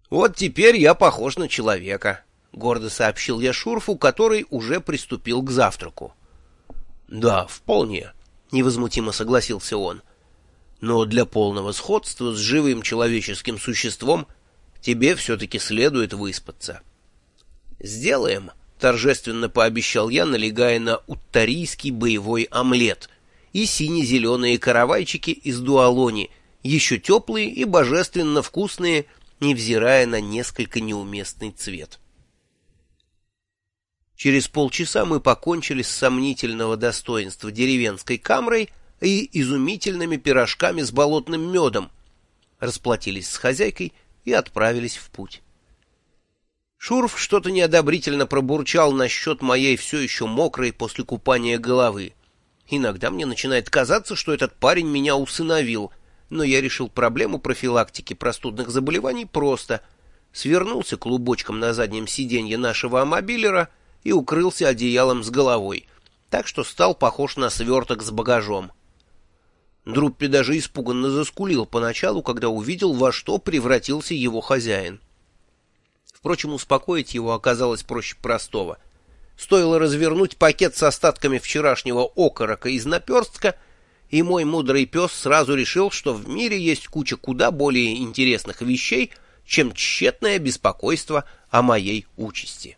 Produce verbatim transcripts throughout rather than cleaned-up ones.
«Вот теперь я похож на человека», — гордо сообщил я Шурфу, который уже приступил к завтраку. «Да, вполне», — невозмутимо согласился он. «Но для полного сходства с живым человеческим существом тебе все-таки следует выспаться». «Сделаем», — торжественно пообещал я, налегая на уттарийский боевой омлет и сине-зеленые каравайчики из дуалони, еще теплые и божественно вкусные, невзирая на несколько неуместный цвет. Через полчаса мы покончили с сомнительного достоинства деревенской камрой и изумительными пирожками с болотным медом, расплатились с хозяйкой и отправились в путь. Шурф что-то неодобрительно пробурчал насчет моей все еще мокрой после купания головы. Иногда мне начинает казаться, что этот парень меня усыновил, но я решил проблему профилактики простудных заболеваний просто. Свернулся клубочком на заднем сиденье нашего амобилера и укрылся одеялом с головой, так что стал похож на сверток с багажом. Друппи даже испуганно заскулил поначалу, когда увидел, во что превратился его хозяин. Впрочем, успокоить его оказалось проще простого. Стоило развернуть пакет с остатками вчерашнего окорока из наперстка, и мой мудрый пес сразу решил, что в мире есть куча куда более интересных вещей, чем тщетное беспокойство о моей участи.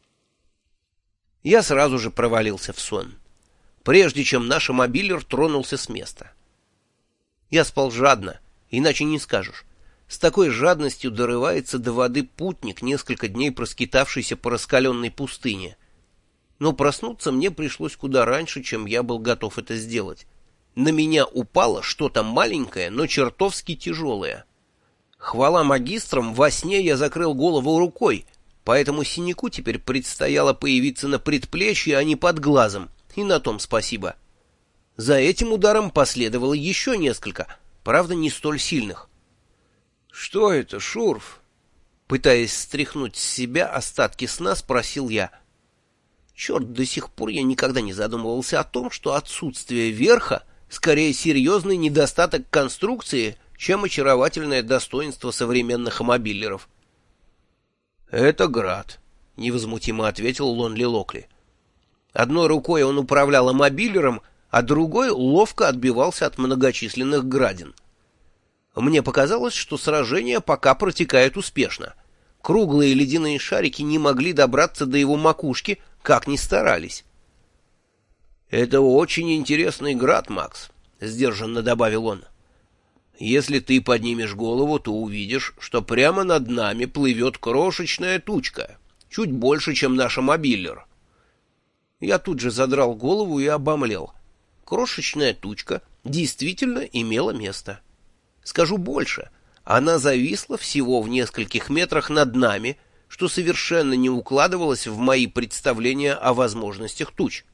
Я сразу же провалился в сон, прежде чем наш мобилер тронулся с места. Я спал жадно, иначе не скажешь. С такой жадностью дорывается до воды путник, несколько дней проскитавшийся по раскаленной пустыне. Но проснуться мне пришлось куда раньше, чем я был готов это сделать. На меня упало что-то маленькое, но чертовски тяжелое. Хвала магистрам, во сне я закрыл голову рукой, поэтому синяку теперь предстояло появиться на предплечье, а не под глазом, и на том спасибо. За этим ударом последовало еще несколько, правда, не столь сильных. «Что это, Шурф?» Пытаясь стряхнуть с себя остатки сна, спросил я. Черт, до сих пор я никогда не задумывался о том, что отсутствие верха скорее серьезный недостаток конструкции, чем очаровательное достоинство современных мобилеров. «Это град», — невозмутимо ответил Лонли Локли. Одной рукой он управлял мобилером, а другой ловко отбивался от многочисленных градин. Мне показалось, что сражение пока протекает успешно. Круглые ледяные шарики не могли добраться до его макушки, как ни старались. «Это очень интересный град, Макс», — сдержанно добавил он. «Если ты поднимешь голову, то увидишь, что прямо над нами плывет крошечная тучка, чуть больше, чем наш мобилер». Я тут же задрал голову и обомлел. Крошечная тучка действительно имела место. Скажу больше, она зависла всего в нескольких метрах над нами, что совершенно не укладывалось в мои представления о возможностях туч.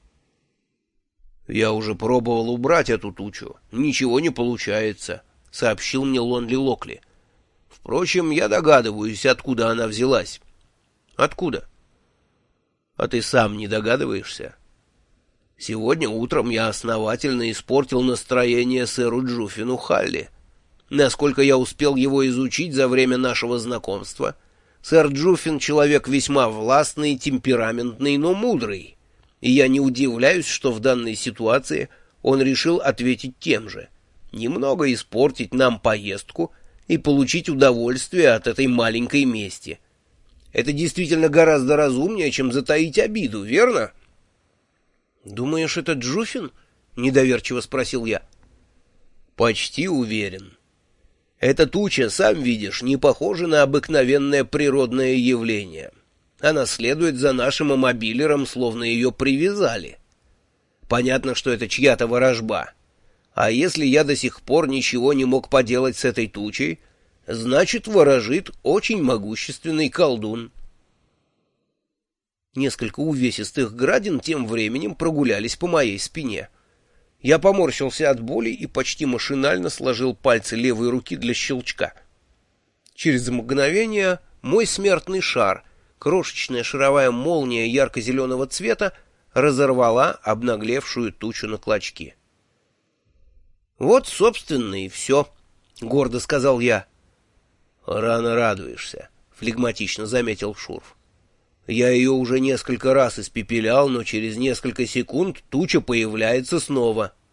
«Я уже пробовал убрать эту тучу. Ничего не получается», — сообщил мне Лонли Локли. «Впрочем, я догадываюсь, откуда она взялась». «Откуда?» «А ты сам не догадываешься?» «Сегодня утром я основательно испортил настроение сэру Джуффину Халли. Насколько я успел его изучить за время нашего знакомства, сэр Джуффин — человек весьма властный, темпераментный, но мудрый. И я не удивляюсь, что в данной ситуации он решил ответить тем же. Немного испортить нам поездку и получить удовольствие от этой маленькой мести. Это действительно гораздо разумнее, чем затаить обиду, верно? «Думаешь, это Джуффин?» — недоверчиво спросил я. «Почти уверен. Эта туча, сам видишь, не похожа на обыкновенное природное явление. Она следует за нашим мобилером, словно ее привязали. Понятно, что это чья-то ворожба. А если я до сих пор ничего не мог поделать с этой тучей, значит, ворожит очень могущественный колдун». Несколько увесистых градин тем временем прогулялись по моей спине. Я поморщился от боли и почти машинально сложил пальцы левой руки для щелчка. Через мгновение мой смертный шар, крошечная шаровая молния ярко-зеленого цвета, разорвала обнаглевшую тучу на клочки. «Вот, собственно, и все», — гордо сказал я. «Рано радуешься», — флегматично заметил Шурф. «Я ее уже несколько раз испепелял, но через несколько секунд туча появляется снова».